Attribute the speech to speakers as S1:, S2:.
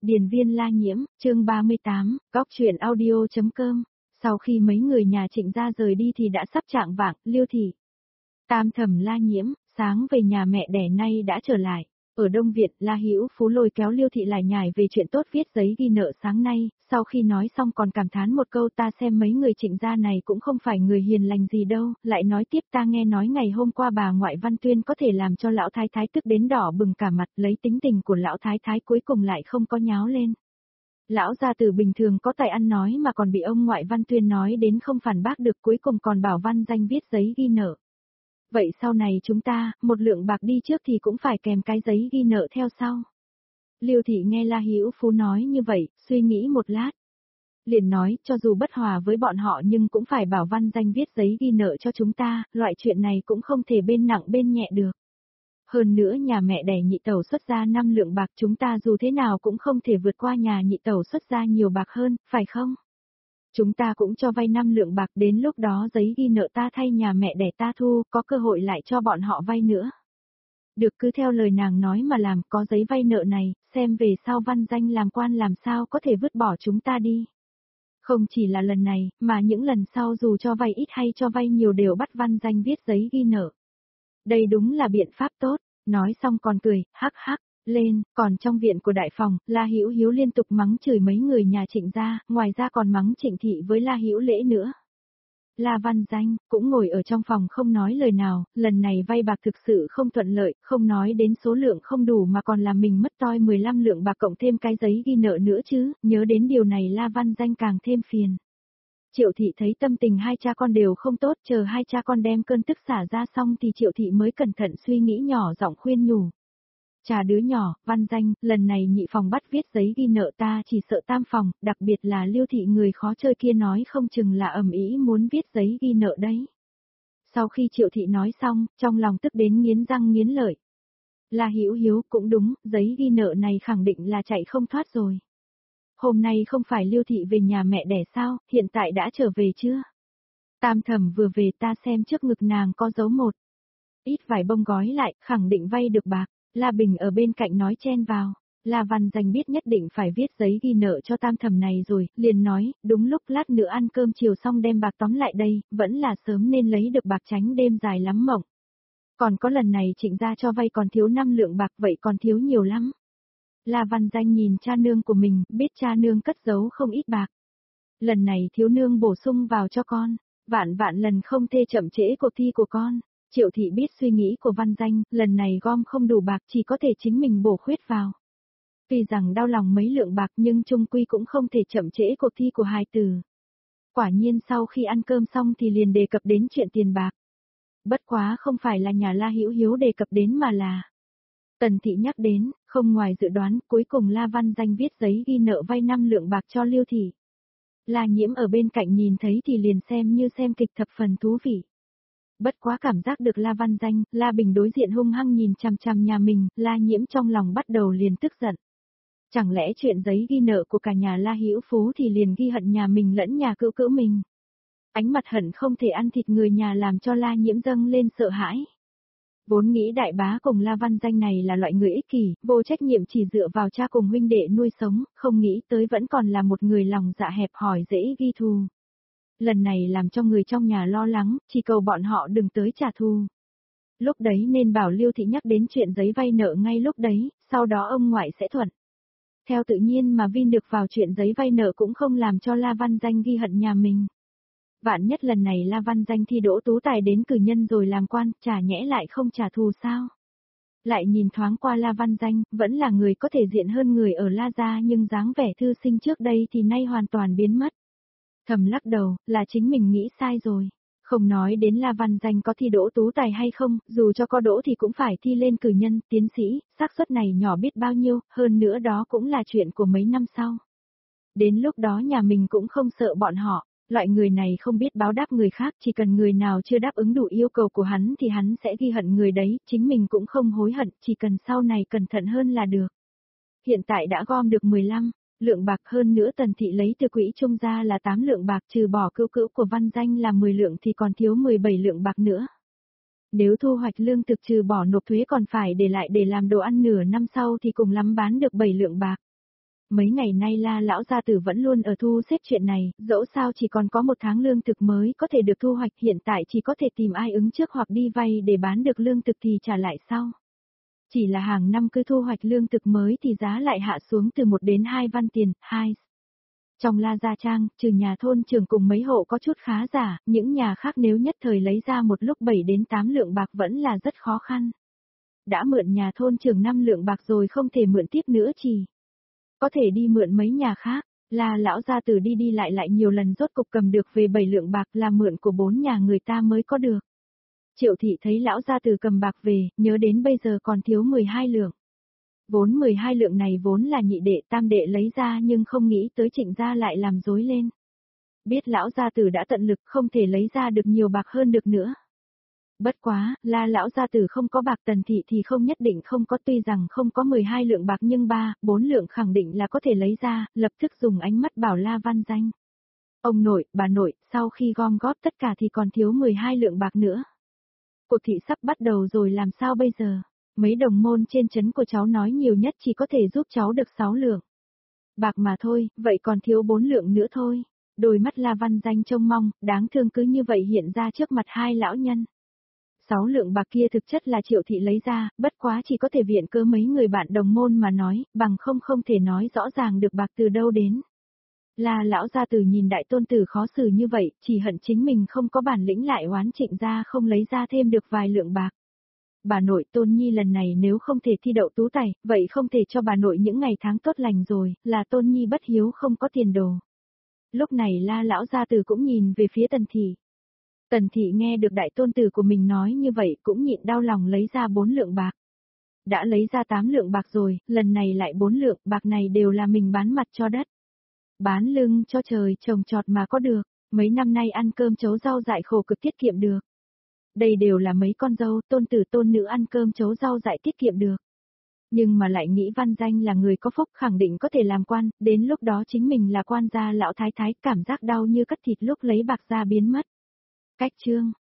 S1: Điền viên La Nhiễm, chương 38, góc truyện audio.com. Sau khi mấy người nhà Trịnh gia rời đi thì đã sắp chạng vạng, Liêu thị. Tam thẩm La Nhiễm, sáng về nhà mẹ đẻ nay đã trở lại. Ở Đông Việt, La Hữu Phú lôi kéo Liêu thị lại nhải về chuyện tốt viết giấy ghi nợ sáng nay, sau khi nói xong còn cảm thán một câu ta xem mấy người Trịnh gia này cũng không phải người hiền lành gì đâu, lại nói tiếp ta nghe nói ngày hôm qua bà ngoại Văn Tuyên có thể làm cho lão thái thái tức đến đỏ bừng cả mặt, lấy tính tình của lão thái thái cuối cùng lại không có nháo lên. Lão gia tử bình thường có tài ăn nói mà còn bị ông ngoại Văn Tuyên nói đến không phản bác được, cuối cùng còn bảo Văn Danh viết giấy ghi nợ. Vậy sau này chúng ta, một lượng bạc đi trước thì cũng phải kèm cái giấy ghi nợ theo sau. Liêu thị nghe La Hữu Phú nói như vậy, suy nghĩ một lát. Liền nói, cho dù bất hòa với bọn họ nhưng cũng phải bảo Văn Danh viết giấy ghi nợ cho chúng ta, loại chuyện này cũng không thể bên nặng bên nhẹ được. Hơn nữa nhà mẹ đẻ nhị tẩu xuất ra 5 lượng bạc, chúng ta dù thế nào cũng không thể vượt qua nhà nhị tẩu xuất ra nhiều bạc hơn, phải không? Chúng ta cũng cho vay 5 lượng bạc, đến lúc đó giấy ghi nợ ta thay nhà mẹ đẻ ta thu, có cơ hội lại cho bọn họ vay nữa. Được, cứ theo lời nàng nói mà làm, có giấy vay nợ này, xem về sau Văn Danh làm quan làm sao có thể vứt bỏ chúng ta đi. Không chỉ là lần này, mà những lần sau dù cho vay ít hay cho vay nhiều đều bắt Văn Danh viết giấy ghi nợ. Đây đúng là biện pháp tốt, nói xong còn cười, hắc hắc, lên, còn trong viện của đại phòng, La Hữu Hiếu liên tục mắng chửi mấy người nhà Trịnh gia, ngoài ra còn mắng Trịnh thị với La Hữu Lễ nữa. La Văn Danh, cũng ngồi ở trong phòng không nói lời nào, lần này vay bạc thực sự không thuận lợi, không nói đến số lượng không đủ mà còn làm mình mất toi 15 lượng bạc cộng thêm cái giấy ghi nợ nữa chứ, nhớ đến điều này La Văn Danh càng thêm phiền. Triệu thị thấy tâm tình hai cha con đều không tốt, chờ hai cha con đem cơn tức xả ra xong thì Triệu thị mới cẩn thận suy nghĩ nhỏ giọng khuyên nhủ. Chà đứa nhỏ, Văn Danh, lần này nhị phòng bắt viết giấy ghi nợ ta chỉ sợ tam phòng, đặc biệt là Liêu thị người khó chơi kia nói không chừng là ầm ĩ muốn viết giấy ghi nợ đấy. Sau khi Triệu thị nói xong, trong lòng tức đến nghiến răng nghiến lợi. La Hữu Hiếu cũng đúng, giấy ghi nợ này khẳng định là chạy không thoát rồi. Hôm nay không phải Liêu thị về nhà mẹ đẻ sao, hiện tại đã trở về chưa? Tam thẩm vừa về, ta xem trước ngực nàng có dấu một ít vải bông gói lại, khẳng định vay được bạc. La Bình ở bên cạnh nói chen vào. La Văn Danh biết nhất định phải viết giấy ghi nợ cho tam thẩm này rồi, liền nói, đúng lúc lát nữa ăn cơm chiều xong đem bạc tóm lại đây, vẫn là sớm nên lấy được bạc tránh đêm dài lắm mộng. Còn có lần này Trịnh gia cho vay còn thiếu 5 lượng bạc, vậy còn thiếu nhiều lắm. La Văn Danh nhìn cha nương của mình, biết cha nương cất giấu không ít bạc. Lần này thiếu nương bổ sung vào cho con, vạn vạn lần không thể chậm trễ cuộc thi của con. Triệu thị biết suy nghĩ của Văn Danh, lần này gom không đủ bạc chỉ có thể chính mình bổ khuyết vào. Tuy rằng đau lòng mấy lượng bạc nhưng chung quy cũng không thể chậm trễ cuộc thi của hài tử. Quả nhiên sau khi ăn cơm xong thì liền đề cập đến chuyện tiền bạc. Bất quá không phải là nhà La Hữu Hiếu đề cập đến mà là Tần thị nhắc đến, không ngoài dự đoán, cuối cùng La Văn Danh viết giấy ghi nợ vay 5 lượng bạc cho Liêu thị. La Nhiễm ở bên cạnh nhìn thấy thì liền xem như xem kịch thập phần thú vị. Bất quá cảm giác được La Văn Danh, La Bình đối diện hung hăng nhìn chằm chằm nhà mình, La Nhiễm trong lòng bắt đầu liền tức giận. Chẳng lẽ chuyện giấy ghi nợ của cả nhà La Hữu Phú thì liền ghi hận nhà mình lẫn nhà cữu cữu mình. Ánh mặt hận không thể ăn thịt người nhà làm cho La Nhiễm dâng lên sợ hãi. Vốn nghĩ đại bá cùng La Văn Danh này là loại người ích kỷ, vô trách nhiệm chỉ dựa vào cha cùng huynh đệ nuôi sống, không nghĩ tới vẫn còn là một người lòng dạ hẹp hòi dễ ghi thù. Lần này làm cho người trong nhà lo lắng, chỉ cầu bọn họ đừng tới trả thù. Lúc đấy nên bảo Liêu thị nhắc đến chuyện giấy vay nợ ngay lúc đấy, sau đó ông ngoại sẽ thuận. Theo tự nhiên mà Vin được vào chuyện giấy vay nợ cũng không làm cho La Văn Danh ghi hận nhà mình. Vạn nhất lần này La Văn Danh thi đỗ tú tài đến cử nhân rồi làm quan, chả nhẽ lại không trả thù sao? Lại nhìn thoáng qua La Văn Danh, vẫn là người có thể diện hơn người ở La gia nhưng dáng vẻ thư sinh trước đây thì nay hoàn toàn biến mất. Thầm lắc đầu, là chính mình nghĩ sai rồi. Không nói đến La Văn Danh có thi đỗ tú tài hay không, dù cho có đỗ thì cũng phải thi lên cử nhân, tiến sĩ, xác suất này nhỏ biết bao nhiêu, hơn nữa đó cũng là chuyện của mấy năm sau. Đến lúc đó nhà mình cũng không sợ bọn họ, loại người này không biết báo đáp người khác, chỉ cần người nào chưa đáp ứng đủ yêu cầu của hắn thì hắn sẽ ghi hận người đấy, chính mình cũng không hối hận, chỉ cần sau này cẩn thận hơn là được. Hiện tại đã gom được 15 lượng bạc, hơn nữa Tần thị lấy từ quỹ trung ra là 8 lượng bạc, trừ bỏ cữu cữu của Văn Danh là 10 lượng thì còn thiếu 17 lượng bạc nữa. Nếu thu hoạch lương thực trừ bỏ nộp thuế còn phải để lại để làm đồ ăn nửa năm sau thì cùng lắm bán được 7 lượng bạc. Mấy ngày nay La lão gia tử vẫn luôn ở thu xếp chuyện này, dẫu sao chỉ còn có 1 tháng lương thực mới có thể được thu hoạch, hiện tại chỉ có thể tìm ai ứng trước hoặc đi vay để bán được lương thực thì trả lại sau. Chỉ là hàng năm cứ thu hoạch lương thực mới thì giá lại hạ xuống từ 1 đến 2 văn tiền, 2. Trong La Gia Trang, trừ nhà thôn trưởng cùng mấy hộ có chút khá giả, những nhà khác nếu nhất thời lấy ra một lúc 7 đến 8 lượng bạc vẫn là rất khó khăn. Đã mượn nhà thôn trưởng 5 lượng bạc rồi không thể mượn tiếp nữa chỉ. Có thể đi mượn mấy nhà khác, là lão gia tử đi đi lại lại nhiều lần rốt cục cầm được về 7 lượng bạc là mượn của 4 nhà người ta mới có được. Triệu thị thấy lão gia tử cầm bạc về, nhớ đến bây giờ còn thiếu 12 lượng. Vốn 12 lượng này vốn là nhị đệ tam đệ lấy ra nhưng không nghĩ tới Trịnh gia lại làm rối lên. Biết lão gia tử đã tận lực không thể lấy ra được nhiều bạc hơn được nữa. Bất quá, là lão gia tử không có bạc, Tần thị thì không nhất định không có, tuy rằng không có 12 lượng bạc nhưng 4 lượng khẳng định là có thể lấy ra, lập tức dùng ánh mắt bảo La Văn Danh. Ông nội, bà nội, sau khi gom góp tất cả thì còn thiếu 12 lượng bạc nữa. Cuộc thị sắp bắt đầu rồi làm sao bây giờ? Mấy đồng môn trên trấn của cháu nói nhiều nhất chỉ có thể giúp cháu được 6 lượng bạc mà thôi, vậy còn thiếu 4 lượng nữa thôi. Đôi mắt La Văn Danh trông mong, đáng thương cứ như vậy hiện ra trước mặt hai lão nhân. 6 lượng bạc kia thực chất là Triệu thị lấy ra, bất quá chỉ có thể viện cớ mấy người bạn đồng môn mà nói, bằng không thể nói rõ ràng được bạc từ đâu đến. La lão gia tử nhìn đại tôn tử khó xử như vậy, chỉ hận chính mình không có bản lĩnh lại oán Trịnh gia không lấy ra thêm được vài lượng bạc. Bà nội Tôn Nhi lần này nếu không thể thi đậu tú tài, vậy không thể cho bà nội những ngày tháng tốt lành rồi, là Tôn Nhi bất hiếu không có tiền đồ. Lúc này La lão gia tử cũng nhìn về phía Tần thị. Tần thị nghe được đại tôn tử của mình nói như vậy cũng nhịn đau lòng lấy ra 4 lượng bạc. Đã lấy ra 8 lượng bạc rồi, lần này lại 4 lượng bạc này đều là mình bán mặt cho đất. Bán lưng cho trời trồng trọt mà có được, mấy năm nay ăn cơm chấu rau dại khổ cực tiết kiệm được. Đây đều là mấy con dâu, tôn tử tôn nữ ăn cơm chấu rau dại tiết kiệm được. Nhưng mà lại nghĩ Văn Danh là người có phúc khẳng định có thể làm quan, đến lúc đó chính mình là quan gia lão thái thái, cảm giác đau như cắt thịt lúc lấy bạc ra biến mất. Cách chương